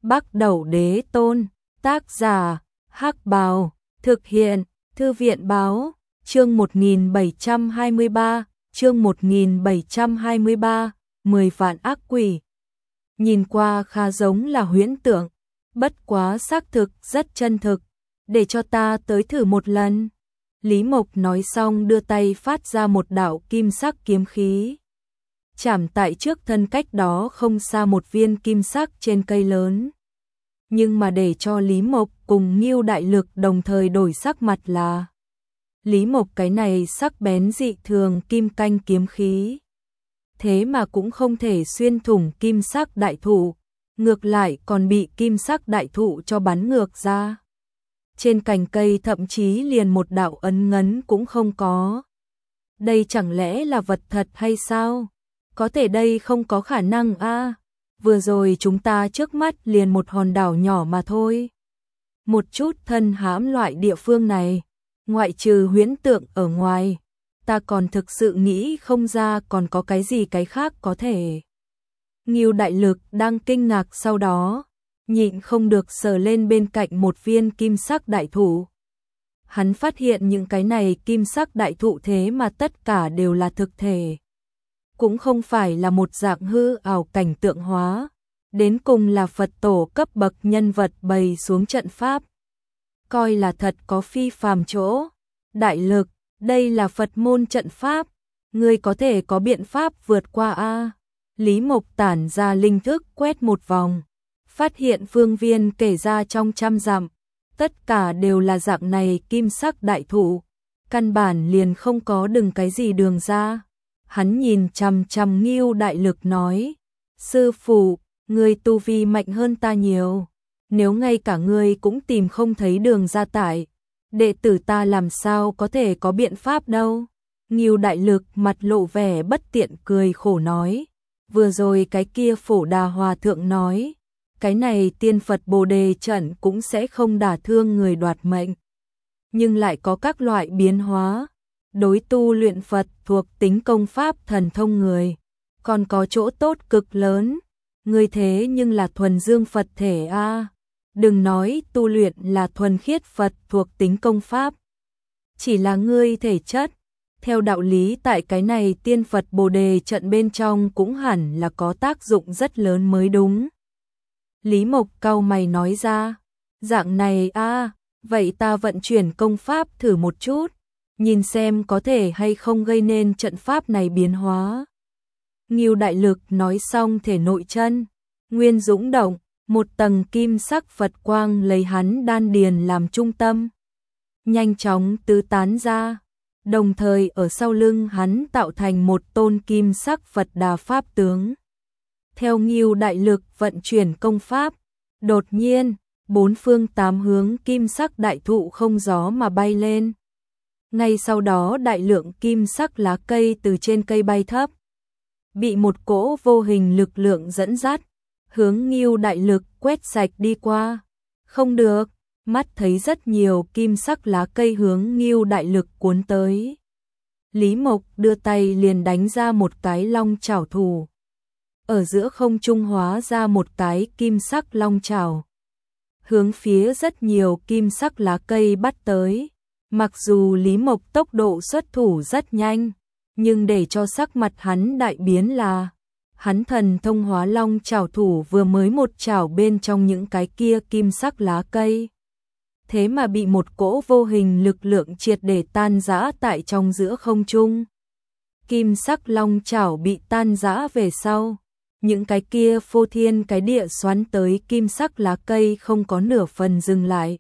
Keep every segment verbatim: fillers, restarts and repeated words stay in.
Bắc Đẩu Đế Tôn, tác giả, Hắc Bào, thực hiện, Thư viện Báo, chương một nghìn bảy trăm hai mươi ba, chương một nghìn bảy trăm hai mươi ba, mười vạn ác quỷ. Nhìn qua khá giống là huyễn tượng, bất quá xác thực rất chân thực, để cho ta tới thử một lần. Lý Mộc nói xong đưa tay phát ra một đạo kim sắc kiếm khí. Chạm tại trước thân cách đó không xa một viên kim sắc trên cây lớn. Nhưng mà để cho Lý Mộc cùng Ngưu Đại Lực đồng thời đổi sắc mặt là Lý Mộc cái này sắc bén dị thường kim canh kiếm khí. Thế mà cũng không thể xuyên thủng kim sắc đại thụ, ngược lại còn bị kim sắc đại thụ cho bắn ngược ra. Trên cành cây thậm chí liền một đạo ấn ngấn cũng không có. Đây chẳng lẽ là vật thật hay sao? Có thể đây không có khả năng a. À, vừa rồi chúng ta trước mắt liền một hòn đảo nhỏ mà thôi. Một chút thân hãm loại địa phương này, ngoại trừ huyễn tượng ở ngoài, ta còn thực sự nghĩ không ra còn có cái gì cái khác có thể. Ngưu Đại Lực đang kinh ngạc sau đó, nhịn không được sờ lên bên cạnh một viên kim sắc đại thụ. Hắn phát hiện những cái này kim sắc đại thụ thế mà tất cả đều là thực thể. Cũng không phải là một dạng hư ảo cảnh tượng hóa, đến cùng là Phật tổ cấp bậc nhân vật bày xuống trận pháp. Coi là thật có phi phàm chỗ. Đại Lực, đây là Phật môn trận pháp, ngươi có thể có biện pháp vượt qua a? Lý Mộc tản ra linh thức quét một vòng, phát hiện phương viên kể ra trong trăm dặm, tất cả đều là dạng này kim sắc đại thụ, căn bản liền không có đừng cái gì đường ra. Hắn nhìn chằm chằm Ngưu Đại Lực nói, sư phụ, ngươi tu vi mạnh hơn ta nhiều, nếu ngay cả ngươi cũng tìm không thấy đường ra tại, đệ tử ta làm sao có thể có biện pháp đâu. Ngưu Đại Lực mặt lộ vẻ bất tiện cười khổ nói, vừa rồi cái kia Phổ Đà Hòa Thượng nói, cái này tiên Phật Bồ Đề trận cũng sẽ không đả thương người đoạt mệnh, nhưng lại có các loại biến hóa. Đối tu luyện Phật thuộc tính công pháp thần thông người, còn có chỗ tốt cực lớn. Ngươi thế nhưng là thuần dương Phật thể a, à. Đừng nói tu luyện là thuần khiết Phật thuộc tính công pháp, chỉ là ngươi thể chất, theo đạo lý tại cái này tiên Phật Bồ Đề trận bên trong cũng hẳn là có tác dụng rất lớn mới đúng. Lý Mộc cau mày nói ra, dạng này a, à, vậy ta vận chuyển công pháp thử một chút, nhìn xem có thể hay không gây nên trận pháp này biến hóa. Ngưu Đại Lực nói xong thể nội chân nguyên dũng động, một tầng kim sắc Phật quang lấy hắn đan điền làm trung tâm, nhanh chóng tứ tán ra, đồng thời ở sau lưng hắn tạo thành một tôn kim sắc Phật Đà pháp tướng. Theo Ngưu Đại Lực vận chuyển công pháp, đột nhiên, bốn phương tám hướng kim sắc đại thụ không gió mà bay lên. Ngay sau đó đại lượng kim sắc lá cây từ trên cây bay thấp, bị một cỗ vô hình lực lượng dẫn dắt, hướng Ngưu Đại Lực quét sạch đi qua. Không được, mắt thấy rất nhiều kim sắc lá cây hướng Ngưu Đại Lực cuốn tới. Lý Mộc đưa tay liền đánh ra một cái long chảo thủ. Ở giữa không trung hóa ra một cái kim sắc long chảo, hướng phía rất nhiều kim sắc lá cây bắt tới. Mặc dù Lý Mộc tốc độ xuất thủ rất nhanh, nhưng để cho sắc mặt hắn đại biến là, hắn thần thông hóa long chảo thủ vừa mới một chảo bên trong những cái kia kim sắc lá cây. Thế mà bị một cỗ vô hình lực lượng triệt để tan rã tại trong giữa không trung. Kim sắc long chảo bị tan rã về sau, những cái kia phô thiên cái địa xoắn tới kim sắc lá cây không có nửa phần dừng lại.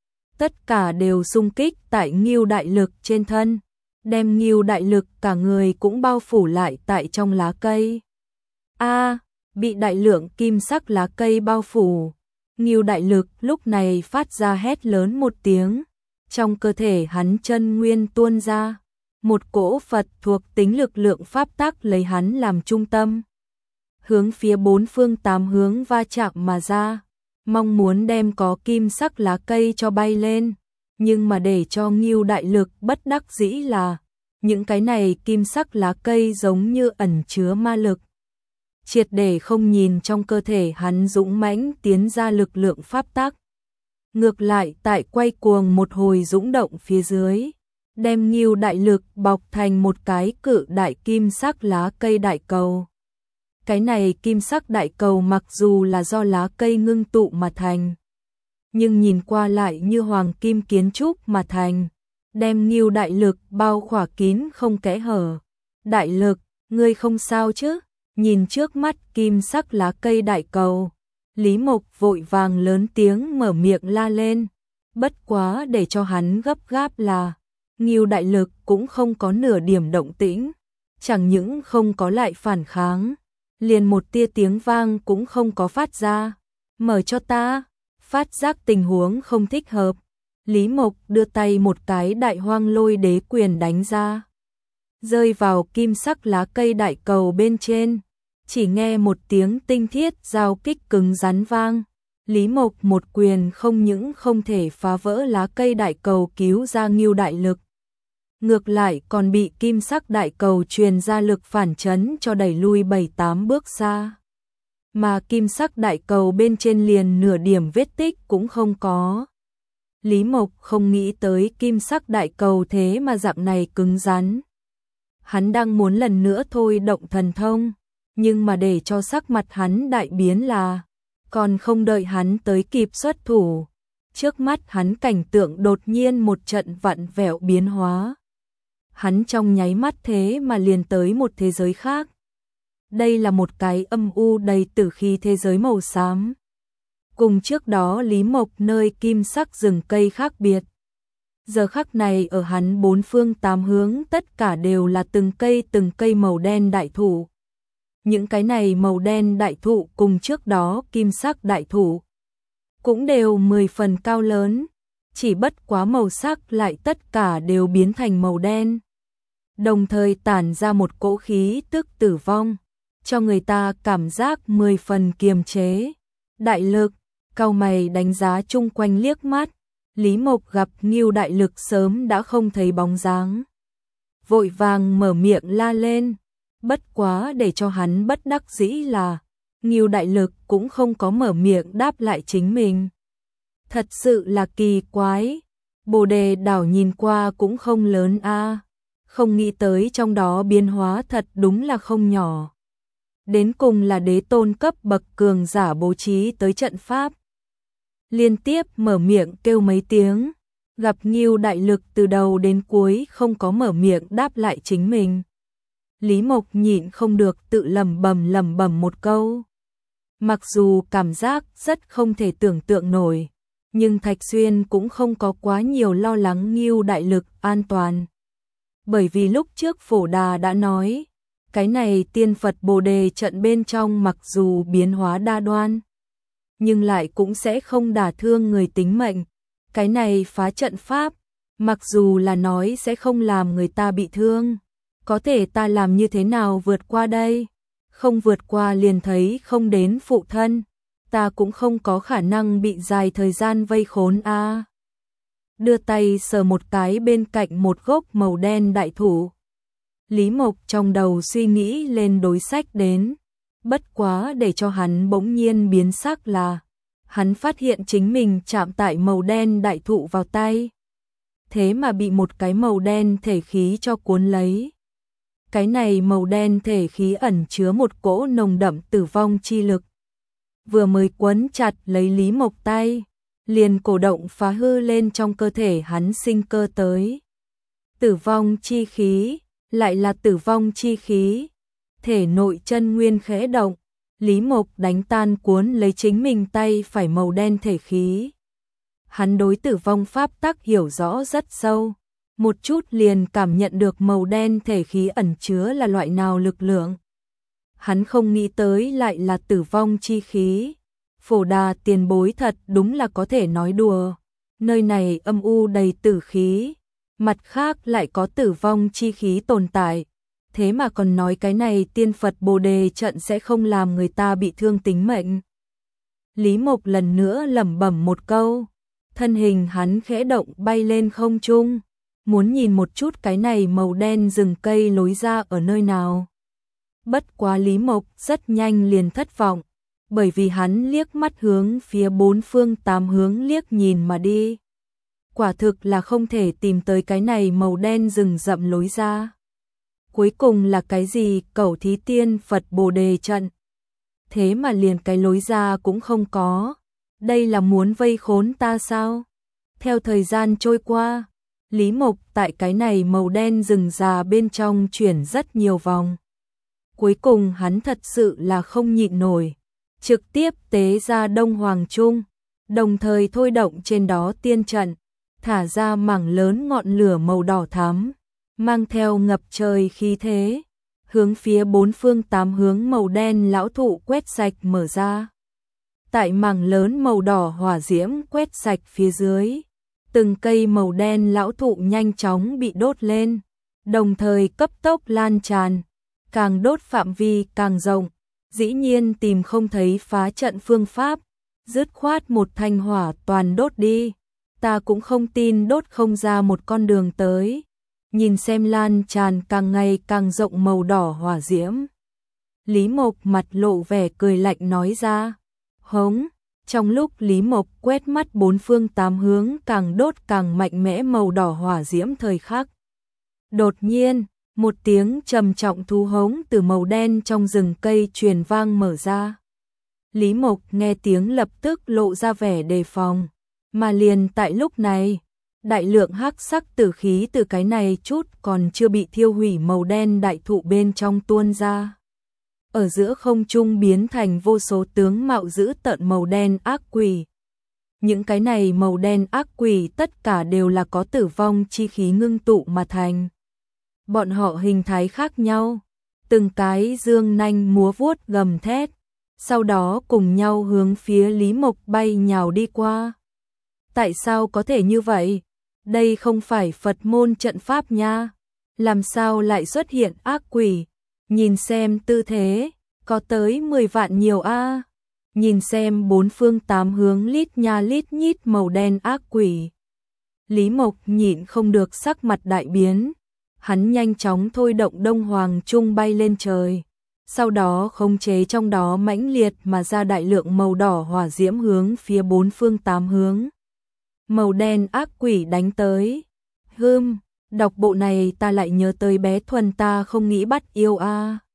Tất cả đều xung kích tại Ngưu Đại Lực trên thân, đem Ngưu Đại Lực cả người cũng bao phủ lại tại trong lá cây. A, à, bị đại lượng kim sắc lá cây bao phủ, Ngưu Đại Lực lúc này phát ra hét lớn một tiếng, trong cơ thể hắn chân nguyên tuôn ra, một cỗ Phật thuộc tính lực lượng pháp tắc lấy hắn làm trung tâm, hướng phía bốn phương tám hướng va chạm mà ra, mong muốn đem có kim sắc lá cây cho bay lên, nhưng mà để cho Ngưu Đại Lực bất đắc dĩ là, những cái này kim sắc lá cây giống như ẩn chứa ma lực. triệt để không nhìn trong cơ thể hắn dũng mãnh tiến ra lực lượng pháp tắc. Ngược lại tại quay cuồng một hồi dũng động phía dưới, đem Ngưu đại lực bọc thành một cái cự đại kim sắc lá cây đại cầu. Cái này kim sắc đại cầu mặc dù là do lá cây ngưng tụ mà thành, nhưng nhìn qua lại như hoàng kim kiến trúc mà thành, đem Ngưu đại lực bao khỏa kín không kẽ hở. Đại lực, ngươi không sao chứ? Nhìn trước mắt kim sắc lá cây đại cầu, Lý Mộc vội vàng lớn tiếng mở miệng la lên. Bất quá để cho hắn gấp gáp là Ngưu đại lực cũng không có nửa điểm động tĩnh, chẳng những không có lại phản kháng, liền một tia tiếng vang cũng không có phát ra. Mở cho ta. Phát giác tình huống không thích hợp, Lý Mộc đưa tay một cái đại hoang lôi đế quyền đánh ra, rơi vào kim sắc lá cây đại cầu bên trên, chỉ nghe một tiếng tinh thiết giao kích cứng rắn vang. Lý Mộc một quyền không những không thể phá vỡ lá cây đại cầu cứu ra Ngưu đại lực, ngược lại còn bị kim sắc đại cầu truyền ra lực phản chấn cho đẩy lui bảy tám bước xa. Mà kim sắc đại cầu bên trên liền nửa điểm vết tích cũng không có. Lý Mộc không nghĩ tới kim sắc đại cầu thế mà dạng này cứng rắn. Hắn đang muốn lần nữa thôi động thần thông, nhưng mà để cho sắc mặt hắn đại biến là, còn không đợi hắn tới kịp xuất thủ, trước mắt hắn cảnh tượng đột nhiên một trận vặn vẹo biến hóa. Hắn trong nháy mắt thế mà liền tới một thế giới khác. Đây là một cái âm u đầy tử khí thế giới màu xám. Cùng trước đó Lý Mộc nơi kim sắc rừng cây khác biệt. Giờ khắc này ở hắn bốn phương tám hướng tất cả đều là từng cây từng cây màu đen đại thụ. Những cái này màu đen đại thụ cùng trước đó kim sắc đại thụ cũng đều mười phần cao lớn, chỉ bất quá màu sắc lại tất cả đều biến thành màu đen. Đồng thời tản ra một cỗ khí tức tử vong, cho người ta cảm giác mười phần kiềm chế. Đại lực, cau mày đánh giá chung quanh liếc mắt, Lý Mộc gặp Ngưu đại lực sớm đã không thấy bóng dáng. Vội vàng mở miệng la lên, bất quá để cho hắn bất đắc dĩ là, Ngưu đại lực cũng không có mở miệng đáp lại chính mình. Thật sự là kỳ quái, Bồ Đề đảo nhìn qua cũng không lớn a, không nghĩ tới trong đó biến hóa thật đúng là không nhỏ. Đến cùng là đế tôn cấp bậc cường giả bố trí tới trận pháp. Liên tiếp mở miệng kêu mấy tiếng, gặp Ngưu đại lực từ đầu đến cuối không có mở miệng đáp lại chính mình. Lý Mộc nhịn không được tự lẩm bẩm lẩm bẩm một câu. Mặc dù cảm giác rất không thể tưởng tượng nổi, nhưng Thạch Xuyên cũng không có quá nhiều lo lắng Ngưu đại lực an toàn. Bởi vì lúc trước Phổ Đà đã nói, cái này tiên Phật Bồ Đề trận bên trong mặc dù biến hóa đa đoan, nhưng lại cũng sẽ không đả thương người tính mệnh. Cái này phá trận pháp, mặc dù là nói sẽ không làm người ta bị thương, có thể ta làm như thế nào vượt qua đây? Không vượt qua liền thấy không đến phụ thân, ta cũng không có khả năng bị dài thời gian vây khốn a. À. Đưa tay sờ một cái bên cạnh một gốc màu đen đại thụ. Lý Mộc trong đầu suy nghĩ lên đối sách đến, bất quá để cho hắn bỗng nhiên biến sắc là, hắn phát hiện chính mình chạm tại màu đen đại thụ vào tay, thế mà bị một cái màu đen thể khí cho cuốn lấy. Cái này màu đen thể khí ẩn chứa một cỗ nồng đậm tử vong chi lực, vừa mới quấn chặt lấy Lý Mộc tay, liền cổ động phá hư lên trong cơ thể hắn sinh cơ tới. Tử vong chi khí, lại là tử vong chi khí. Thể nội chân nguyên khẽ động, Lý Mộc đánh tan cuốn lấy chính mình tay phải màu đen thể khí. Hắn đối tử vong pháp tắc hiểu rõ rất sâu, một chút liền cảm nhận được màu đen thể khí ẩn chứa là loại nào lực lượng. Hắn không nghĩ tới lại là tử vong chi khí. Phổ Đà tiền bối thật đúng là có thể nói đùa. Nơi này âm u đầy tử khí, mặt khác lại có tử vong chi khí tồn tại. Thế mà còn nói cái này tiên Phật Bồ Đề trận sẽ không làm người ta bị thương tính mệnh. Lý Mộc lần nữa lẩm bẩm một câu, thân hình hắn khẽ động bay lên không trung, muốn nhìn một chút cái này màu đen rừng cây lối ra ở nơi nào. Bất quá Lý Mộc rất nhanh liền thất vọng, bởi vì hắn liếc mắt hướng phía bốn phương tám hướng liếc nhìn mà đi. Quả thực là không thể tìm tới cái này màu đen rừng rậm lối ra. Cuối cùng là cái gì? Cẩu thí tiên Phật Bồ Đề trận. Thế mà liền cái lối ra cũng không có. Đây là muốn vây khốn ta sao? Theo thời gian trôi qua, Lý Mộc tại cái này màu đen rừng già bên trong chuyển rất nhiều vòng. Cuối cùng hắn thật sự là không nhịn nổi, trực tiếp tế ra Đông Hoàng Trung, đồng thời thôi động trên đó tiên trận, thả ra mảng lớn ngọn lửa màu đỏ thắm, mang theo ngập trời khí thế, hướng phía bốn phương tám hướng màu đen lão thụ quét sạch mở ra. Tại mảng lớn màu đỏ hỏa diễm quét sạch phía dưới, từng cây màu đen lão thụ nhanh chóng bị đốt lên, đồng thời cấp tốc lan tràn, càng đốt phạm vi càng rộng, dĩ nhiên tìm không thấy phá trận phương pháp, dứt khoát một thanh hỏa toàn đốt đi, ta cũng không tin đốt không ra một con đường tới. Nhìn xem lan tràn càng ngày càng rộng màu đỏ hỏa diễm, Lý Mộc mặt lộ vẻ cười lạnh nói ra. Hống, trong lúc Lý Mộc quét mắt bốn phương tám hướng càng đốt càng mạnh mẽ màu đỏ hỏa diễm thời khắc. Đột nhiên, một tiếng trầm trọng thú hống từ màu đen trong rừng cây truyền vang mở ra. Lý Mộc nghe tiếng lập tức lộ ra vẻ đề phòng, mà liền tại lúc này, đại lượng hắc sắc tử khí từ cái này chút còn chưa bị thiêu hủy màu đen đại thụ bên trong tuôn ra. Ở giữa không trung biến thành vô số tướng mạo dữ tợn màu đen ác quỷ. Những cái này màu đen ác quỷ tất cả đều là có tử vong chi khí ngưng tụ mà thành. Bọn họ hình thái khác nhau, từng cái dương nanh múa vuốt gầm thét, sau đó cùng nhau hướng phía Lý Mộc bay nhào đi qua. Tại sao có thể như vậy? Đây không phải Phật môn trận pháp nha, làm sao lại xuất hiện ác quỷ? Nhìn xem tư thế, có tới mười vạn nhiều a. Nhìn xem bốn phương tám hướng lít nha lít nhít màu đen ác quỷ. Lý Mộc nhịn không được sắc mặt đại biến, hắn nhanh chóng thôi động Đông Hoàng Trung bay lên trời, sau đó khống chế trong đó mãnh liệt mà ra đại lượng màu đỏ hỏa diễm hướng phía bốn phương tám hướng. Màu đen ác quỷ đánh tới. Hừm, đọc bộ này ta lại nhớ tới bé Thuần ta không nghĩ bắt yêu a.